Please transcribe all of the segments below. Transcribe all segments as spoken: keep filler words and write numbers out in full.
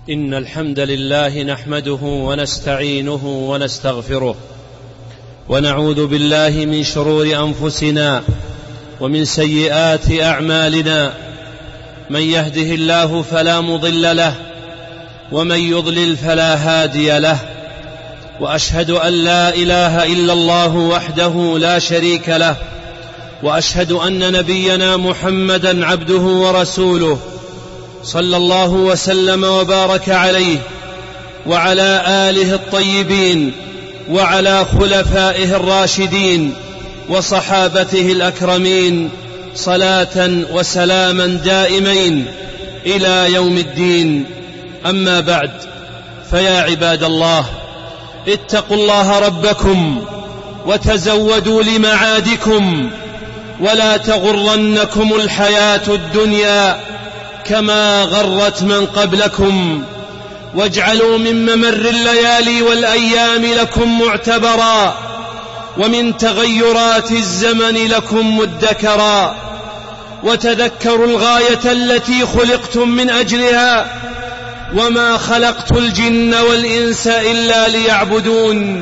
إن الحمد لله نحمده ونستعينه ونستغفره ونعوذ بالله من شرور أنفسنا ومن سيئات أعمالنا. من يهده الله فلا مضل له ومن يضلل فلا هادي له، وأشهد أن لا إله إلا الله وحده لا شريك له، وأشهد أن نبينا محمدا عبده ورسوله صلى الله وسلم وبارك عليه وعلى آله الطيبين وعلى خلفائه الراشدين وصحابته الأكرمين صلاة وسلاما دائمين إلى يوم الدين. أما بعد، فيا عباد الله، اتقوا الله ربكم وتزودوا لمعادكم، ولا تغرنكم الحياة الدنيا كما غرت من قبلكم، واجعلوا من ممر الليالي والأيام لكم معتبرا، ومن تغيرات الزمن لكم مدكرا، وتذكروا الغاية التي خلقتم من أجلها، وما خلقت الجن والإنس إلا ليعبدون.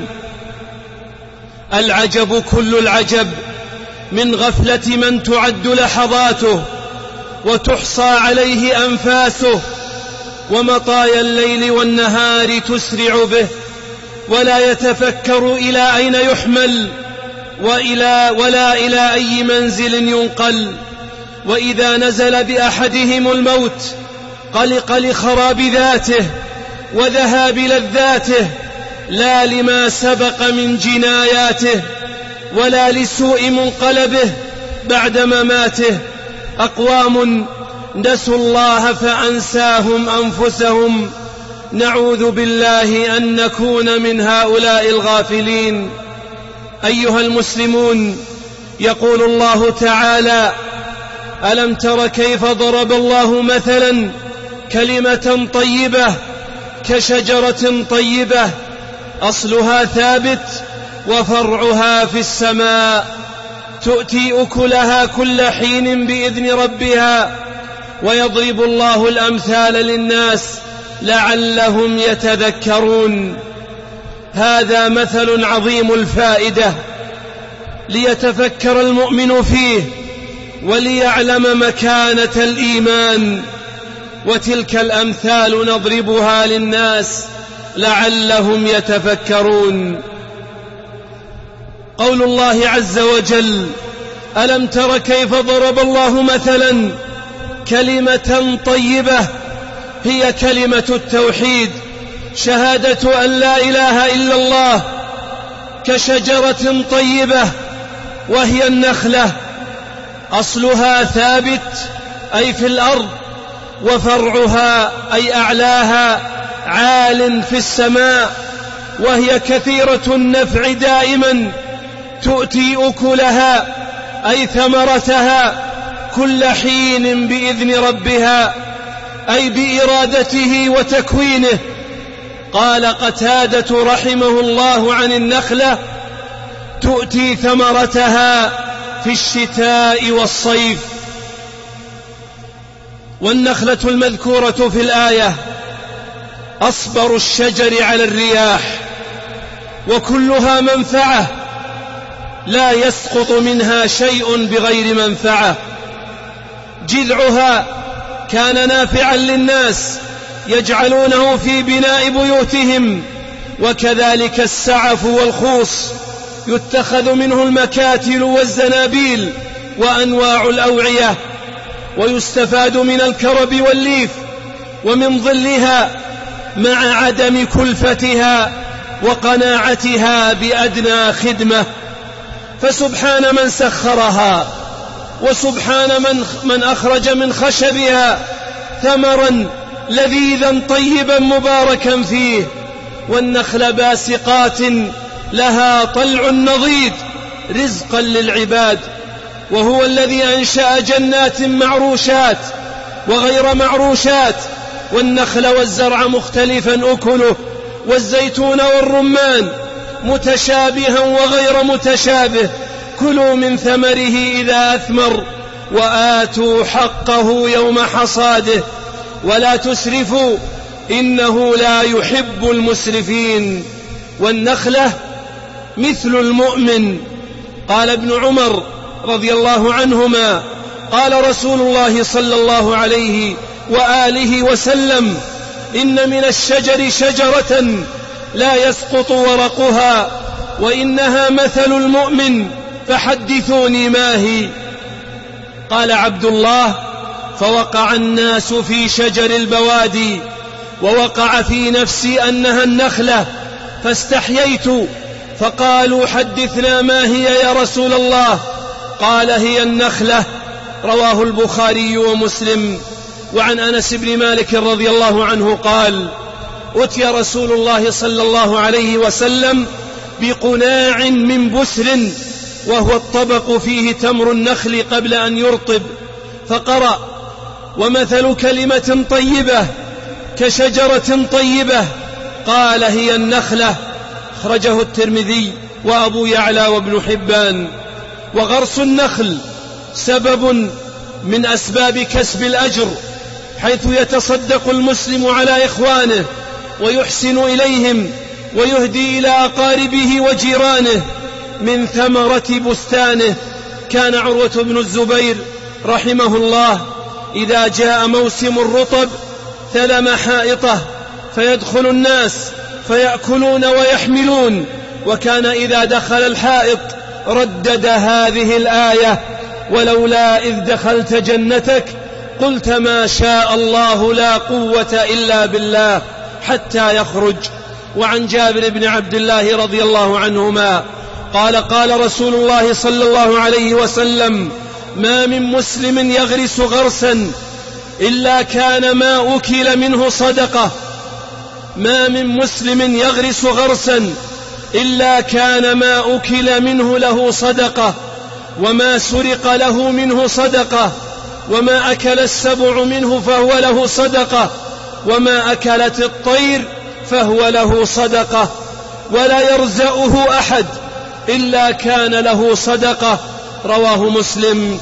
العجب كل العجب من غفلة من تعد لحظاته وتحصى عليه أنفاسه، ومطايا الليل والنهار تسرع به، ولا يتفكر إلى أين يحمل وإلى ولا إلى أي منزل ينقل. وإذا نزل بأحدهم الموت قلق لخراب ذاته وذهاب لذاته، لا لما سبق من جناياته ولا لسوء منقلبه بعد مماته. أقوام نسوا الله فأنساهم أنفسهم، نعوذ بالله أن نكون من هؤلاء الغافلين. أيها المسلمون، يقول الله تعالى: ألم تر كيف ضرب الله مثلا كلمة طيبة كشجرة طيبة أصلها ثابت وفرعها في السماء، تؤتي أكلها كل حين بإذن ربها، ويضرب الله الأمثال للناس لعلهم يتذكرون. هذا مثل عظيم الفائدة ليتفكر المؤمن فيه وليعلم مكانة الإيمان، وتلك الأمثال نضربها للناس لعلهم يتفكرون. قول الله عز وجل: ألم تر كيف ضرب الله مثلا كلمة طيبة، هي كلمة التوحيد، شهادة أن لا إله إلا الله، كشجرة طيبة وهي النخلة، أصلها ثابت أي في الأرض، وفرعها أي أعلاها عال في السماء، وهي كثيرة النفع دائما، تؤتي أكلها أي ثمرتها كل حين بإذن ربها، أي بإرادته وتكوينه. قال قتادة رحمه الله عن النخلة: تؤتي ثمرتها في الشتاء والصيف. والنخلة المذكورة في الآية أصبر الشجر على الرياح، وكلها منفعة، لا يسقط منها شيء بغير منفعة. جذعها كان نافعا للناس يجعلونه في بناء بيوتهم، وكذلك السعف والخوص يتخذ منه المكاتل والزنابيل وأنواع الأوعية، ويستفاد من الكرب والليف ومن ظلها مع عدم كلفتها وقناعتها بأدنى خدمة. فسبحان من سخرها، وسبحان من, من أخرج من خشبها ثمرا لذيذا طيبا مباركا فيه. والنخل باسقات لها طلع نضيد رزقا للعباد، وهو الذي أنشأ جنات معروشات وغير معروشات، والنخل والزرع مختلفا أكله، والزيتون والرمان متشابها وغير متشابه. كلوا من ثمره إذا أثمر وآتوا حقه يوم حصاده ولا تسرفوا إنه لا يحب المسرفين. والنخلة مثل المؤمن. قال ابن عمر رضي الله عنهما قال رسول الله صلى الله عليه وآله وسلم: إن من الشجر شجرة لا يسقط ورقها وإنها مثل المؤمن فحدثوني ما هي. قال عبد الله: فوقع الناس في شجر البوادي، ووقع في نفسي أنها النخلة، فاستحييت، فقالوا: حدثنا ما هي يا رسول الله؟ قال: هي النخلة. رواه البخاري ومسلم. وعن أنس بن مالك رضي الله عنه قال: أتي رسول الله صلى الله عليه وسلم بقناع من بسر، وهو الطبق فيه تمر النخل قبل أن يرطب، فقرأ: ومثل كلمة طيبة كشجرة طيبة. قال: هي النخلة. أخرجه الترمذي وأبو يعلى وابن حبان. وغرس النخل سبب من أسباب كسب الأجر، حيث يتصدق المسلم على إخوانه ويحسن إليهم ويهدي إلى أقاربه وجيرانه من ثمرة بستانه. كان عروة بن الزبير رحمه الله إذا جاء موسم الرطب ثلم حائطه، فيدخل الناس فيأكلون ويحملون، وكان إذا دخل الحائط ردد هذه الآية: ولولا إذ دخلت جنتك قلت ما شاء الله لا قوة إلا بالله، حتى يخرج. وعن جابر بن عبد الله رضي الله عنهما قال: قال رسول الله صلى الله عليه وسلم: ما من مسلم يغرس غرسا إلا كان ما أكل منه صدقة ما من مسلم يغرس غرسا إلا كان ما أكل منه له صدقة، وما سرق له منه صدقة، وما أكل السبع منه فهو له صدقة، وما أكلت الطير فهو له صدقة، ولا يرزأه أحد إلا كان له صدقة. رواه مسلم.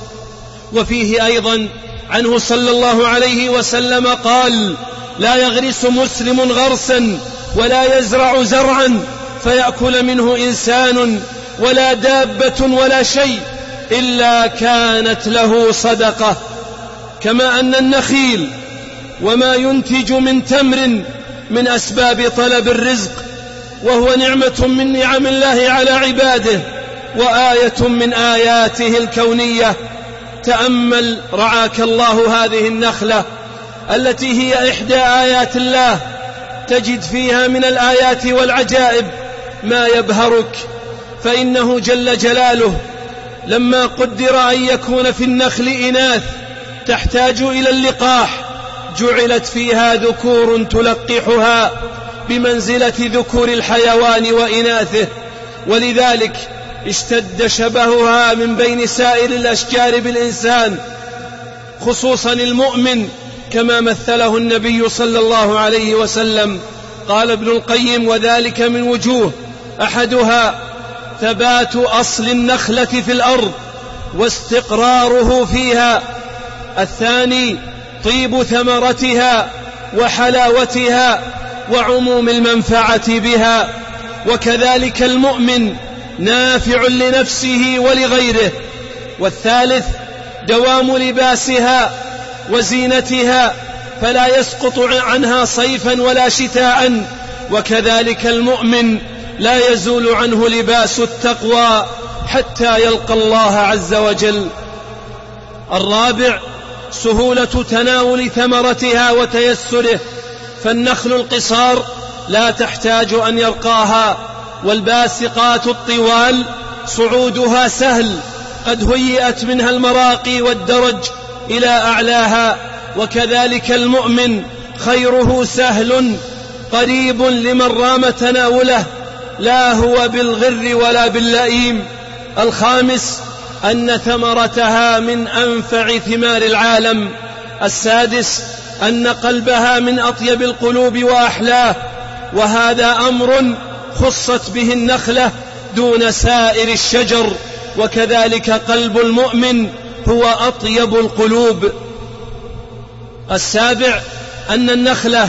وفيه أيضا عنه صلى الله عليه وسلم قال: لا يغرس مسلم غرسا ولا يزرع زرعا فيأكل منه إنسان ولا دابة ولا شيء إلا كانت له صدقة. كما أن النخيل وما ينتج من تمر من أسباب طلب الرزق، وهو نعمة من نعم الله على عباده وآية من آياته الكونية. تأمل رعاك الله هذه النخلة التي هي إحدى آيات الله، تجد فيها من الآيات والعجائب ما يبهرك. فإنه جل جلاله لما قدر أن يكون في النخل إناث تحتاج إلى اللقاح، جعلت فيها ذكور تلقحها بمنزلة ذكور الحيوان وإناثه، ولذلك اشتد شبهها من بين سائر الأشجار بالإنسان، خصوصا المؤمن، كما مثله النبي صلى الله عليه وسلم. قال ابن القيم: وذلك من وجوه: أحدها ثبات أصل النخلة في الأرض واستقراره فيها، الثاني طيب ثمرتها وحلاوتها وعموم المنفعة بها، وكذلك المؤمن نافع لنفسه ولغيره، والثالث دوام لباسها وزينتها فلا يسقط عنها صيفا ولا شتاء، وكذلك المؤمن لا يزول عنه لباس التقوى حتى يلقى الله عز وجل. الرابع سهولة تناول ثمرتها وتيسره، فالنخل القصار لا تحتاج أن يرقاها، والباسقات الطوال صعودها سهل، قد هيئت منها المراقي والدرج إلى أعلاها. وكذلك المؤمن خيره سهل قريب لمن رام تناوله، لا هو بالغر ولا باللئيم. الخامس أن ثمرتها من أنفع ثمار العالم. السادس أن قلبها من أطيب القلوب وأحلاه، وهذا أمر خصت به النخلة دون سائر الشجر، وكذلك قلب المؤمن هو أطيب القلوب. السابع أن النخلة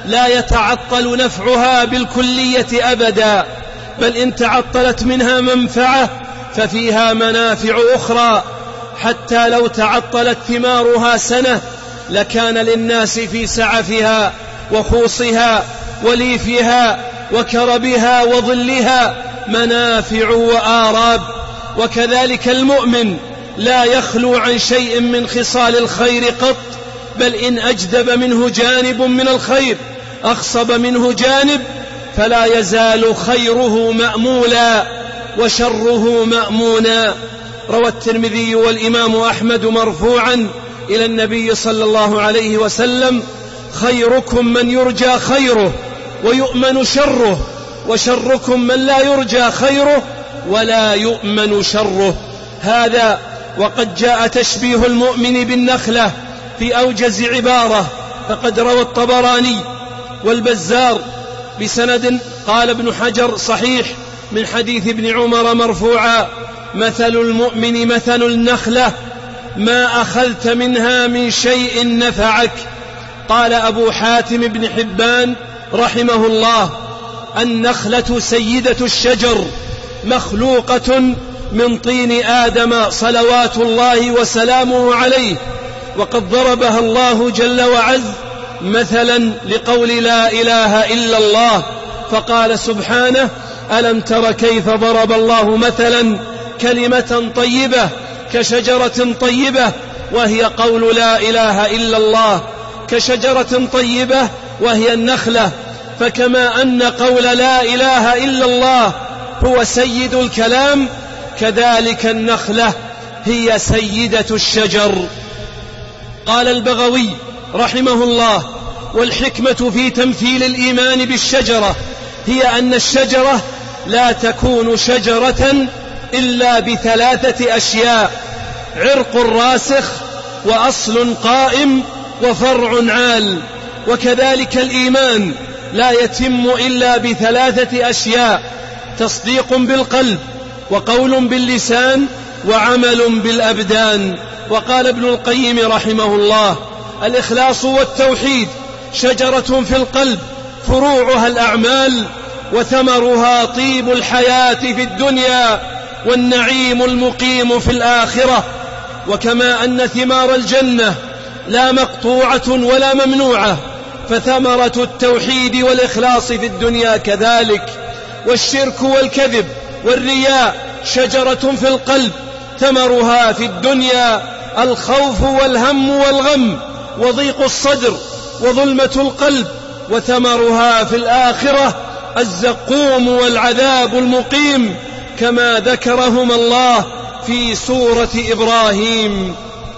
لا يتعطل نفعها بالكلية أبدا، بل إن تعطلت منها منفعة ففيها منافع أخرى، حتى لو تعطلت ثمارها سنة لكان للناس في سعفها وخوصها وليفها وكربها وظلها منافع وآراب. وكذلك المؤمن لا يخلو عن شيء من خصال الخير قط، بل إن أجدب منه جانب من الخير أخصب منه جانب فلا يزال خيره مأمولا وشره مأمونا. روى الترمذي والإمام أحمد مرفوعا إلى النبي صلى الله عليه وسلم: خيركم من يرجى خيره ويؤمن شره، وشركم من لا يرجى خيره ولا يؤمن شره. هذا وقد جاء تشبيه المؤمن بالنخلة في أوجز عبارة، فقد روى الطبراني والبزار بسند قال ابن حجر صحيح من حديث ابن عمر مرفوعا: مثل المؤمن مثل النخلة ما أخذت منها من شيء نفعك. قال أبو حاتم بن حبان رحمه الله: النخلة سيدة الشجر مخلوقة من طين آدم صلوات الله وسلامه عليه، وقد ضربها الله جل وعز مثلا لقول لا إله إلا الله، فقال سبحانه: ألم تر كيف ضرب الله مثلا كلمة طيبة كشجرة طيبة وهي قول لا إله إلا الله، كشجرة طيبة وهي النخلة. فكما أن قول لا إله إلا الله هو سيد الكلام، كذلك النخلة هي سيدة الشجر. قال البغوي رحمه الله: والحكمة في تمثيل الإيمان بالشجرة هي أن الشجرة لا تكون شجرة إلا بثلاثة أشياء: عرق راسخ، وأصل قائم، وفرع عال. وكذلك الإيمان لا يتم إلا بثلاثة أشياء: تصديق بالقلب، وقول باللسان، وعمل بالأبدان. وقال ابن القيم رحمه الله: الإخلاص والتوحيد شجرة في القلب فروعها الأعمال، وثمرها طيب الحياة في الدنيا والنعيم المقيم في الآخرة. وكما أن ثمار الجنة لا مقطوعة ولا ممنوعة، فثمرة التوحيد والإخلاص في الدنيا كذلك. والشرك والكذب والرياء شجرة في القلب ثمرها في الدنيا الخوف والهم والغم وضيق الصدر وظلمة القلب، وثمرها في الآخرة الزقوم والعذاب المقيم، كما ذكرهما الله في سورة إبراهيم.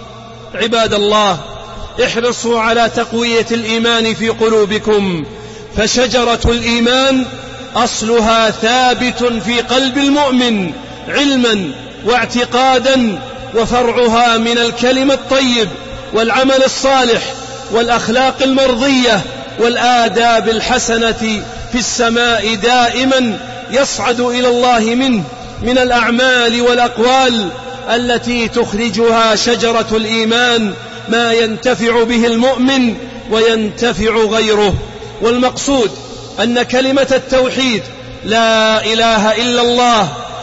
عباد الله، احرصوا على تقوية الإيمان في قلوبكم، فشجرة الإيمان أصلها ثابت في قلب المؤمن علما واعتقادا، وفرعها من الكلم الطيب والعمل الصالح والأخلاق المرضية والآداب الحسنة في السماء دائما يصعد إلى الله منه من الأعمال والأقوال التي تخرجها شجرة الإيمان ما ينتفع به المؤمن وينتفع غيره. والمقصود أن كلمة التوحيد لا إله إلا الله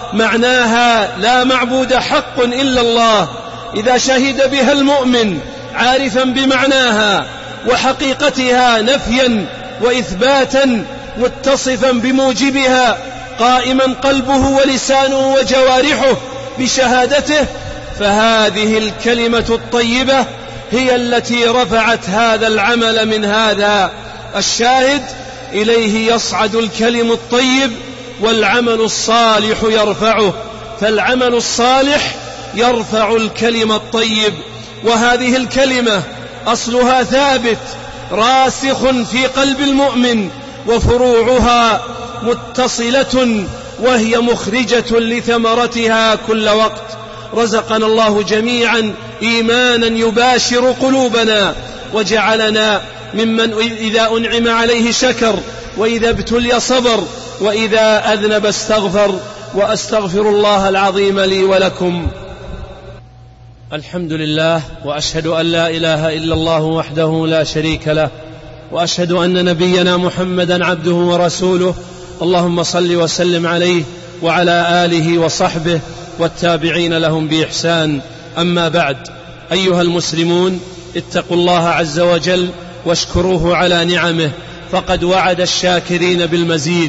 معناها لا معبود حق إلا الله. إذا شهد بها المؤمن عارفا بمعناها وحقيقتها نفيا وإثباتا، متصفا بموجبها، قائما قلبه ولسانه وجوارحه بشهادته، فهذه الكلمة الطيبة هي التي رفعت هذا العمل من هذا الشاهد إليه يصعد الكلم الطيب، والعمل الصالح يرفعه. فالعمل الصالح يرفع الكلم الطيب، وهذه الكلمة أصلها ثابت راسخ في قلب المؤمن، وفروعها متصلة وهي مخرجة لثمرتها كل وقت. رزقنا الله جميعا إيمانا يباشر قلوبنا، وجعلنا ممن إذا أنعم عليه شكر، وإذا ابتلي صبر، وإذا أذنب استغفر. وأستغفر الله العظيم لي ولكم. الحمد لله، وأشهد أن لا إله إلا الله وحده لا شريك له، وأشهد أن نبينا محمدا عبده ورسوله، اللهم صل وسلم عليه وعلى آله وصحبه والتابعين لهم بإحسان. أما بعد، أيها المسلمون، اتقوا الله عز وجل واشكروه على نعمه، فقد وعد الشاكرين بالمزيد.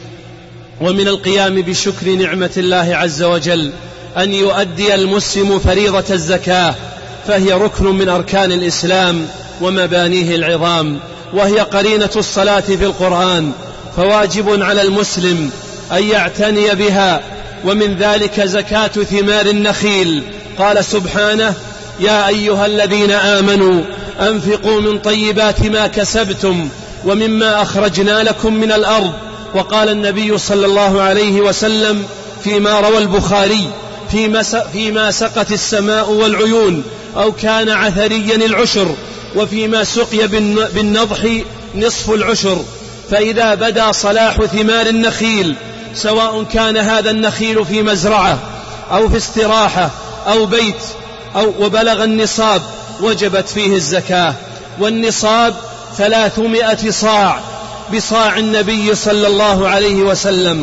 ومن القيام بشكر نعمة الله عز وجل أن يؤدي المسلم فريضة الزكاة، فهي ركن من أركان الإسلام ومبانيه العظام، وهي قرينة الصلاة في القرآن، فواجب على المسلم أن يعتني بها. ومن ذلك زكاة ثمار النخيل، قال سبحانه: يا أيها الذين آمنوا أنفقوا من طيبات ما كسبتم ومما أخرجنا لكم من الأرض. وقال النبي صلى الله عليه وسلم فيما روى البخاري: فيما سقت السماء والعيون أو كان عثريا العشر، وفيما سقي بالنضح نصف العشر. فإذا بدا صلاح ثمار النخيل، سواء كان هذا النخيل في مزرعة أو في استراحة أو بيت أو وبلغ النصاب، وجبت فيه الزكاة. والنصاب ثلاثمائة صاع بصاع النبي صلى الله عليه وسلم،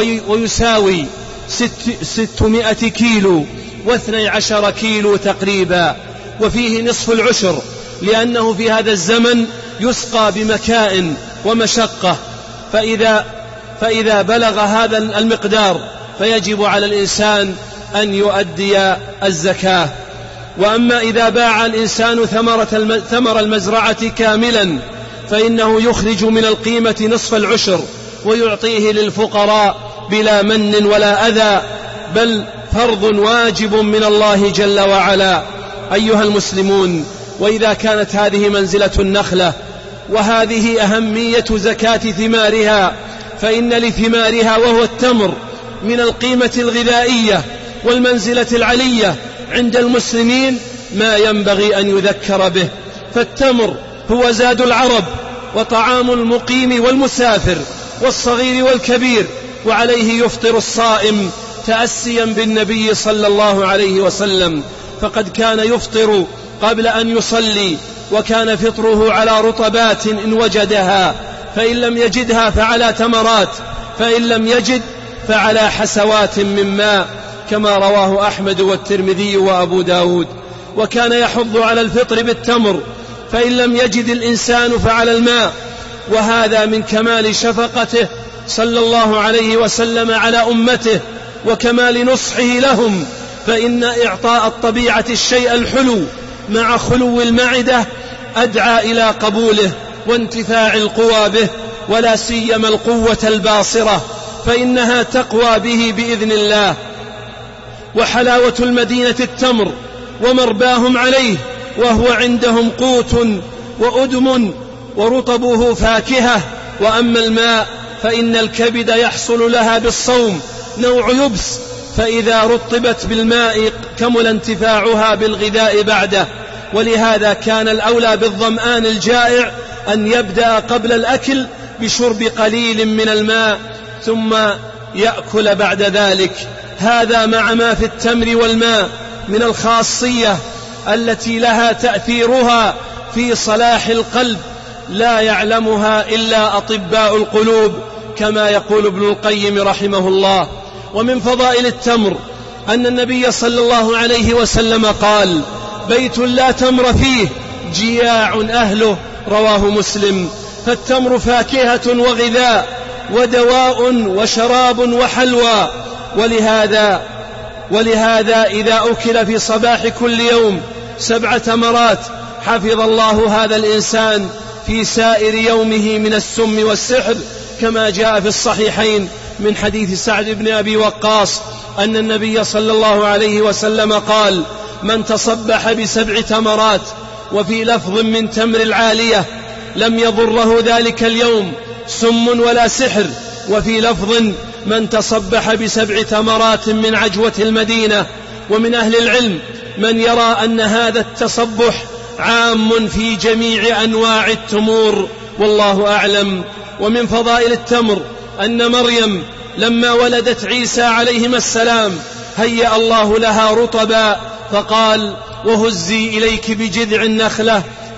ويساوي ست ستمائة كيلو واثني عشر كيلو تقريبا. وفيه نصف العشر، لأنه في هذا الزمن يسقى بمكاء ومشقة، فإذا, فإذا بلغ هذا المقدار فيجب على الإنسان أن يؤدي الزكاة. وأما إذا باع الإنسان ثمرة ثمر المزرعة كاملا، فإنه يخرج من القيمة نصف العشر ويعطيه للفقراء بلا من ولا أذى، بل فرض واجب من الله جل وعلا. أيها المسلمون، وإذا كانت هذه منزلة النخلة وهذه أهمية زكاة ثمارها، فإن لثمارها وهو التمر من القيمة الغذائية والمنزلة العلية عند المسلمين ما ينبغي أن يذكر به. فالتمر هو زاد العرب وطعام المقيم والمسافر والصغير والكبير، وعليه يفطر الصائم تأسيا بالنبي صلى الله عليه وسلم، فقد كان يفطر قبل أن يصلي، وكان فطره على رطبات إن وجدها، فإن لم يجدها فعلى تمرات، فإن لم يجد فعلى حسوات من ماء، كما رواه أحمد والترمذي وأبو داود. وكان يحض على الفطر بالتمر، فإن لم يجد الإنسان فعلى الماء. وهذا من كمال شفقته صلى الله عليه وسلم على أمته وكمال نصحه لهم، فإن إعطاء الطبيعة الشيء الحلو مع خلو المعدة أدعى إلى قبوله وانتفاع القوى به، ولا سيما القوة الباصرة، فإنها تقوى به بإذن الله. وحلاوة المدينة التمر ومرباهم عليه، وهو عندهم قوت وأدم، ورطبه فاكهة. وأما الماء فإن الكبد يحصل لها بالصوم نوع يبس، فإذا رطبت بالماء كمل انتفاعها بالغذاء بعده. ولهذا كان الأولى بالظمآن الجائع أن يبدأ قبل الأكل بشرب قليل من الماء ثم يأكل بعد ذلك. هذا مع ما في التمر والماء من الخاصية التي لها تأثيرها في صلاح القلب لا يعلمها إلا أطباء القلوب، كما يقول ابن القيم رحمه الله. ومن فضائل التمر أن النبي صلى الله عليه وسلم قال: بيت لا تمر فيه جياع أهله، رواه مسلم. فالتمر فاكهة وغذاء ودواء وشراب وحلوى، ولهذا ولهذا إذا أكل في صباح كل يوم سبع تمرات حفظ الله هذا الإنسان في سائر يومه من السم والسحر، كما جاء في الصحيحين من حديث سعد بن أبي وقاص أن النبي صلى الله عليه وسلم قال: من تصبح بسبع تمرات، وفي لفظ من تمر العالية، لم يضره ذلك اليوم سم ولا سحر. وفي لفظ: من تصبح بسبع تمرات من عجوة المدينة. ومن أهل العلم من يرى أن هذا التصبح عام في جميع أنواع التمور، والله أعلم. ومن فضائل التمر أن مريم لما ولدت عيسى عليهما السلام هيأ الله لها رطبا، فقال: وهزي إليك بجذع النخلة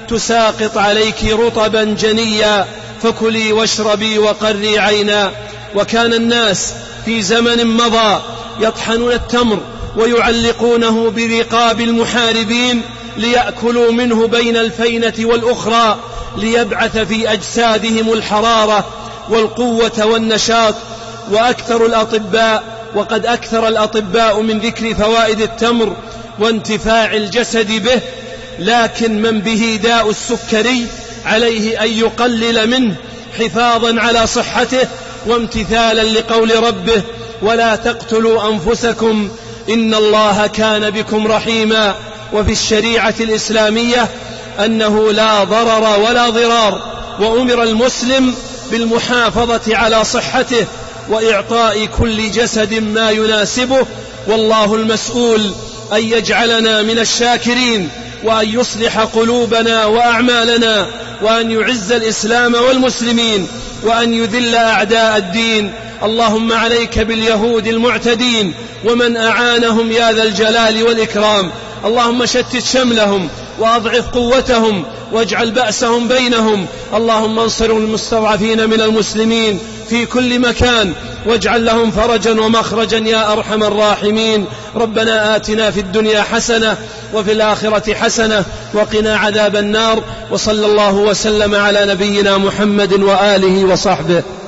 تساقط عليك رطبا جنيا فكلي واشربي وقري عينا. وكان الناس في زمن مضى يطحنون التمر ويعلقونه برقاب المحاربين ليأكلوا منه بين الفينة والأخرى ليبعث في أجسادهم الحرارة والقوة والنشاط. وأكثر الأطباء وقد أكثر الأطباء من ذكر فوائد التمر وانتفاع الجسد به، لكن من به داء السكري عليه أن يقلل منه حفاظا على صحته وامتثالا لقول ربه: ولا تقتلوا أنفسكم إن الله كان بكم رحيما. وفي الشريعة الإسلامية أنه لا ضرر ولا ضرار، وأمر المسلم بالمحافظة على صحته وإعطاء كل جسد ما يناسبه، والله المسؤول أن يجعلنا من الشاكرين، وأن يصلح قلوبنا وأعمالنا، وأن يعز الإسلام والمسلمين، وأن يذل أعداء الدين. اللهم عليك باليهود المعتدين ومن أعانهم يا ذا الجلال والإكرام. اللهم شتت شملهم وأضعف قوتهم واجعل بأسهم بينهم. اللهم انصر المستضعفين من المسلمين في كل مكان واجعل لهم فرجا ومخرجا يا أرحم الراحمين. ربنا آتنا في الدنيا حسنة وفي الآخرة حسنة وقنا عذاب النار. وصلى الله وسلم على نبينا محمد وآله وصحبه.